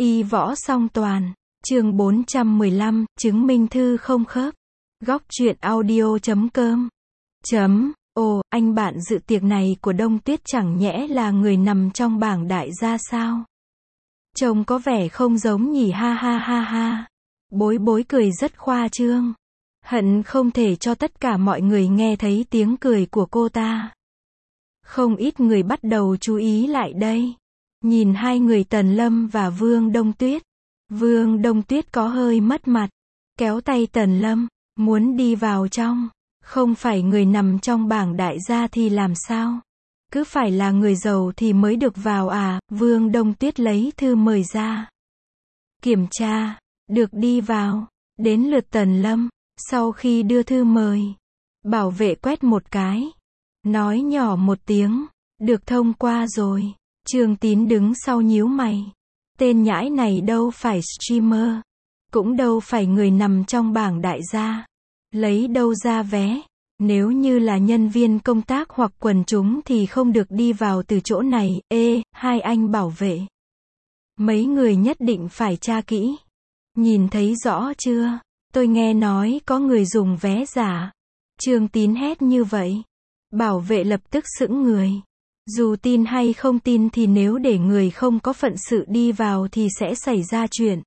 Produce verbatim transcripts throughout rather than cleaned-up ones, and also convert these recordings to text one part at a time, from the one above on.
Y võ song toàn, chương bốn trăm mười lăm, chứng minh thư không khớp. Góc truyện audio chấm com. Chấm, ồ, anh bạn dự tiệc này của Đông Tuyết chẳng nhẽ là người nằm trong bảng đại gia sao? Trông có vẻ không giống nhỉ, ha ha ha ha. Bối bối cười rất khoa trương. Hận không thể cho tất cả mọi người nghe thấy tiếng cười của cô ta. Không ít người bắt đầu chú ý lại đây. Nhìn hai người Tần Lâm và Vương Đông Tuyết. Vương Đông Tuyết có hơi mất mặt. Kéo tay Tần Lâm, muốn đi vào trong. Không phải người nằm trong bảng đại gia thì làm sao? Cứ phải là người giàu thì mới được vào à? Vương Đông Tuyết lấy thư mời ra. Kiểm tra, được đi vào. Đến lượt Tần Lâm, sau khi đưa thư mời. Bảo vệ quét một cái. Nói nhỏ một tiếng, được thông qua rồi. Trương Tín đứng sau nhíu mày. Tên nhãi này đâu phải streamer. Cũng đâu phải người nằm trong bảng đại gia. Lấy đâu ra vé. Nếu như là nhân viên công tác hoặc quần chúng thì không được đi vào từ chỗ này. Ê, hai anh bảo vệ. Mấy người nhất định phải tra kỹ. Nhìn thấy rõ chưa? Tôi nghe nói có người dùng vé giả. Trương Tín hét như vậy. Bảo vệ lập tức sững người. Dù tin hay không tin thì nếu để người không có phận sự đi vào thì sẽ xảy ra chuyện.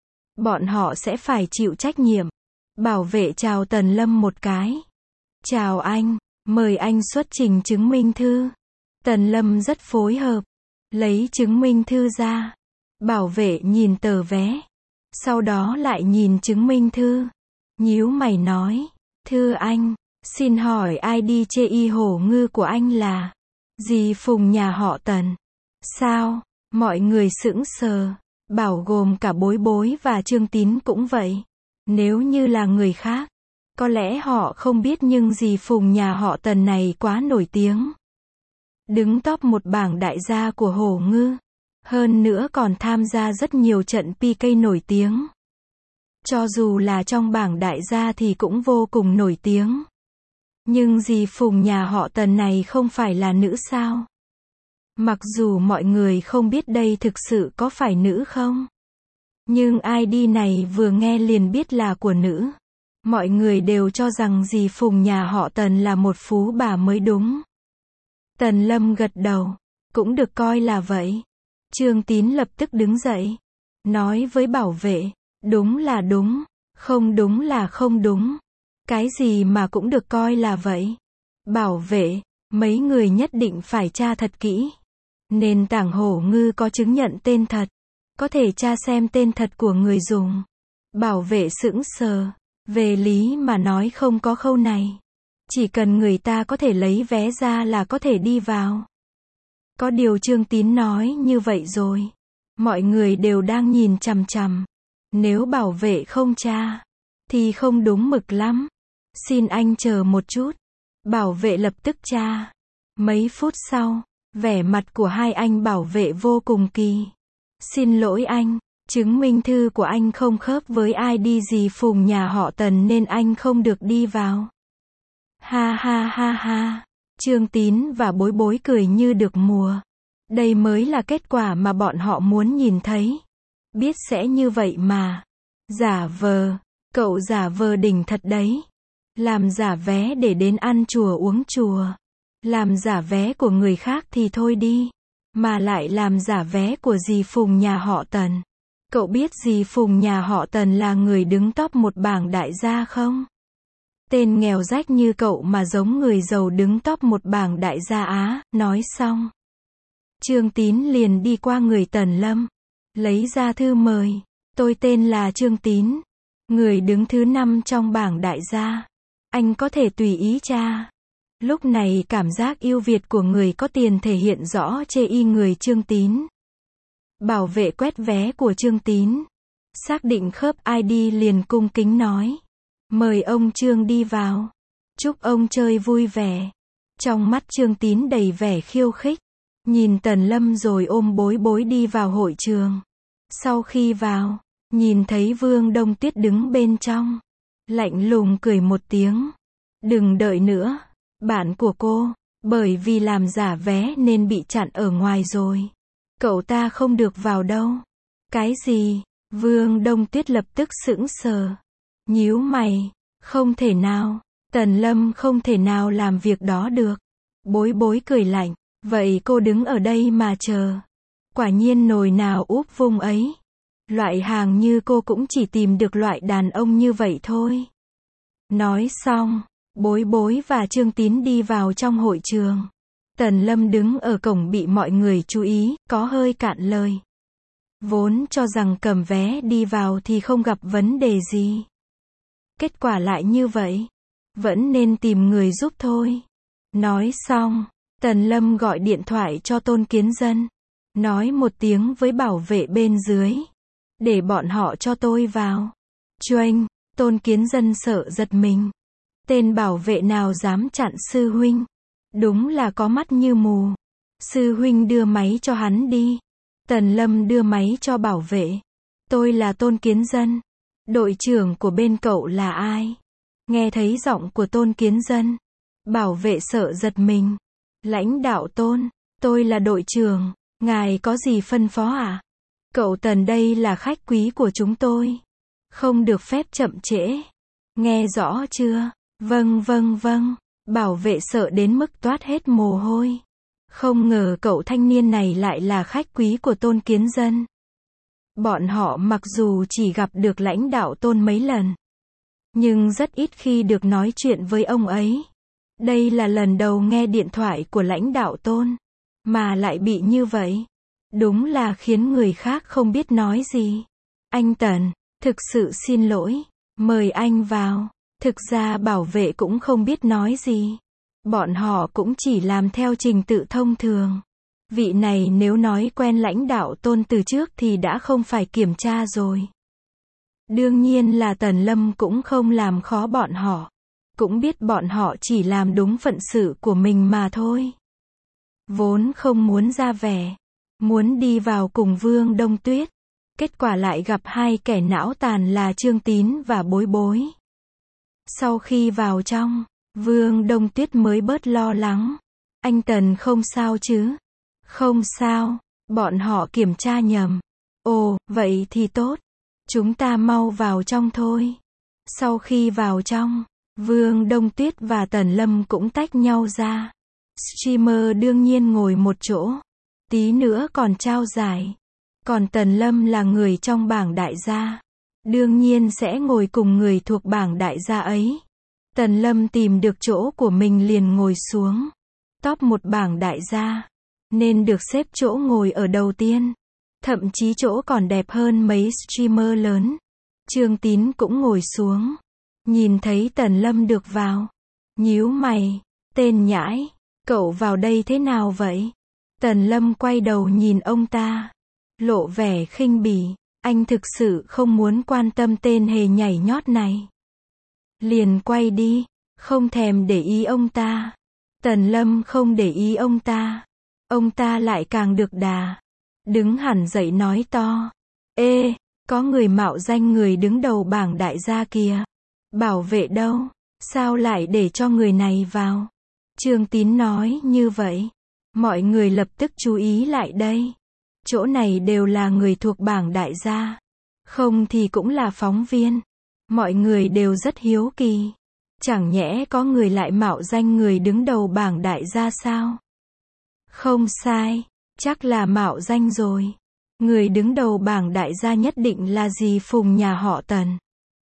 Bọn họ sẽ phải chịu trách nhiệm. Bảo vệ chào Tần Lâm một cái. Chào anh, mời anh xuất trình chứng minh thư. Tần Lâm rất phối hợp. Lấy chứng minh thư ra. Bảo vệ nhìn tờ vé. Sau đó lại nhìn chứng minh thư. Nhíu mày nói. Thưa anh, xin hỏi i đê chê y hổ ngư của anh là dì Phùng nhà họ Tần. Sao? Mọi người sững sờ. Bảo gồm cả Bối Bối và Trương Tín cũng vậy. Nếu như là người khác, có lẽ họ không biết, nhưng dì Phùng nhà họ Tần này quá nổi tiếng. Đứng top một bảng đại gia của hổ ngư. Hơn nữa còn tham gia rất nhiều trận pê ca nổi tiếng. Cho dù là trong bảng đại gia thì cũng vô cùng nổi tiếng. Nhưng dì Phùng nhà họ Tần này không phải là nữ sao? Mặc dù mọi người không biết đây thực sự có phải nữ không? Nhưng i đê này vừa nghe liền biết là của nữ. Mọi người đều cho rằng dì Phùng nhà họ Tần là một phú bà mới đúng. Tần Lâm gật đầu. Cũng được coi là vậy. Trương Tín lập tức đứng dậy. Nói với bảo vệ. Đúng là đúng. Không đúng là không đúng. Cái gì mà cũng được coi là vậy. Bảo vệ, mấy người nhất định phải tra thật kỹ. Nền tảng hổ ngư có chứng nhận tên thật. Có thể tra xem tên thật của người dùng. Bảo vệ sững sờ. Về lý mà nói không có khâu này. Chỉ cần người ta có thể lấy vé ra là có thể đi vào. Có điều Trương Tín nói như vậy rồi. Mọi người đều đang nhìn chằm chằm. Nếu bảo vệ không tra, thì không đúng mực lắm. Xin anh chờ một chút. Bảo vệ lập tức tra. Mấy phút sau, vẻ mặt của hai anh bảo vệ vô cùng kỳ. Xin lỗi anh, chứng minh thư của anh không khớp với i đê dì Phùng nhà họ Tần nên anh không được đi vào. Ha ha ha ha. Trương Tín và Bối Bối cười như được mùa. Đây mới là kết quả mà bọn họ muốn nhìn thấy. Biết sẽ như vậy mà. Giả vờ, cậu giả vờ đỉnh thật đấy. Làm giả vé để đến ăn chùa uống chùa. Làm giả vé của người khác thì thôi đi. Mà lại làm giả vé của dì Phùng nhà họ Tần. Cậu biết dì Phùng nhà họ Tần là người đứng top một bảng đại gia không? Tên nghèo rách như cậu mà giống người giàu đứng top một bảng đại gia á. Nói xong, Trương Tín liền đi qua người Tần Lâm. Lấy ra thư mời. Tôi tên là Trương Tín. Người đứng thứ năm trong bảng đại gia. Anh có thể tùy ý tra. Lúc này cảm giác ưu việt của người có tiền thể hiện rõ chê y người Trương Tín. Bảo vệ quét vé của Trương Tín. Xác định khớp i đê liền cung kính nói. Mời ông Trương đi vào. Chúc ông chơi vui vẻ. Trong mắt Trương Tín đầy vẻ khiêu khích. Nhìn Tần Lâm rồi ôm Bối Bối đi vào hội trường. Sau khi vào, nhìn thấy Vương Đông Tuyết đứng bên trong. Lạnh lùng cười một tiếng. Đừng đợi nữa. Bạn của cô, bởi vì làm giả vé nên bị chặn ở ngoài rồi. Cậu ta không được vào đâu. Cái gì? Vương Đông Tuyết lập tức sững sờ. Nhíu mày. Không thể nào. Tần Lâm không thể nào làm việc đó được. Bối bối cười lạnh. Vậy cô đứng ở đây mà chờ. Quả nhiên nồi nào úp vung ấy. Loại hàng như cô cũng chỉ tìm được loại đàn ông như vậy thôi. Nói xong, Bối Bối và Trương Tín đi vào trong hội trường. Tần Lâm đứng ở cổng bị mọi người chú ý, có hơi cạn lời. Vốn cho rằng cầm vé đi vào thì không gặp vấn đề gì. Kết quả lại như vậy. Vẫn nên tìm người giúp thôi. Nói xong, Tần Lâm gọi điện thoại cho Tôn Kiến Dân. Nói một tiếng với bảo vệ bên dưới. Để bọn họ cho tôi vào. Choanh, Tôn Kiến Dân sợ giật mình. Tên bảo vệ nào dám chặn sư huynh. Đúng là có mắt như mù. Sư huynh đưa máy cho hắn đi. Tần Lâm đưa máy cho bảo vệ. Tôi là Tôn Kiến Dân. Đội trưởng của bên cậu là ai? Nghe thấy giọng của Tôn Kiến Dân. Bảo vệ sợ giật mình. Lãnh đạo Tôn, tôi là đội trưởng. Ngài có gì phân phó à? Cậu Tần đây là khách quý của chúng tôi. Không được phép chậm trễ. Nghe rõ chưa? Vâng vâng vâng. Bảo vệ sợ đến mức toát hết mồ hôi. Không ngờ cậu thanh niên này lại là khách quý của Tôn Kiến Dân. Bọn họ mặc dù chỉ gặp được lãnh đạo Tôn mấy lần, nhưng rất ít khi được nói chuyện với ông ấy. Đây là lần đầu nghe điện thoại của lãnh đạo Tôn, mà lại bị như vậy. Đúng là khiến người khác không biết nói gì. Anh Tần, thực sự xin lỗi, mời anh vào. Thực ra bảo vệ cũng không biết nói gì. Bọn họ cũng chỉ làm theo trình tự thông thường. Vị này nếu nói quen lãnh đạo Tôn từ trước thì đã không phải kiểm tra rồi. Đương nhiên là Tần Lâm cũng không làm khó bọn họ. Cũng biết bọn họ chỉ làm đúng phận sự của mình mà thôi. Vốn không muốn ra vẻ. Muốn đi vào cùng Vương Đông Tuyết. Kết quả lại gặp hai kẻ não tàn là Trương Tín và Bối Bối. Sau khi vào trong, Vương Đông Tuyết mới bớt lo lắng. Anh Tần không sao chứ? Không sao, bọn họ kiểm tra nhầm. Ồ, vậy thì tốt. Chúng ta mau vào trong thôi. Sau khi vào trong, Vương Đông Tuyết và Tần Lâm cũng tách nhau ra. Streamer đương nhiên ngồi một chỗ. Tí nữa còn trao giải. Còn Tần Lâm là người trong bảng đại gia. Đương nhiên sẽ ngồi cùng người thuộc bảng đại gia ấy. Tần Lâm tìm được chỗ của mình liền ngồi xuống. Top một bảng đại gia. Nên được xếp chỗ ngồi ở đầu tiên. Thậm chí chỗ còn đẹp hơn mấy streamer lớn. Trương Tín cũng ngồi xuống. Nhìn thấy Tần Lâm được vào. Nhíu mày. Tên nhãi. Cậu vào đây thế nào vậy? Tần Lâm quay đầu nhìn ông ta. Lộ vẻ khinh bỉ. Anh thực sự không muốn quan tâm tên hề nhảy nhót này. Liền quay đi. Không thèm để ý ông ta. Tần Lâm không để ý ông ta. Ông ta lại càng được đà. Đứng hẳn dậy nói to. Ê, có người mạo danh người đứng đầu bảng đại gia kìa. Bảo vệ đâu? Sao lại để cho người này vào? Trương Tín nói như vậy. Mọi người lập tức chú ý lại đây. Chỗ này đều là người thuộc bảng đại gia. Không thì cũng là phóng viên. Mọi người đều rất hiếu kỳ. Chẳng nhẽ có người lại mạo danh người đứng đầu bảng đại gia sao? Không sai. Chắc là mạo danh rồi. Người đứng đầu bảng đại gia nhất định là dì Phùng nhà họ Tần.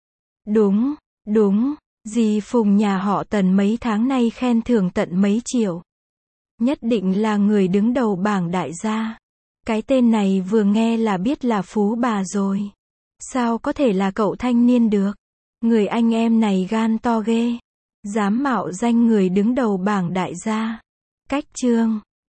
Đúng, đúng. Dì Phùng nhà họ Tần mấy tháng nay khen thưởng tận mấy triệu. Nhất định là người đứng đầu bảng đại gia. Cái tên này vừa nghe là biết là phú bà rồi. Sao có thể là cậu thanh niên được? Người anh em này gan to ghê. Dám mạo danh người đứng đầu bảng đại gia. Cách chương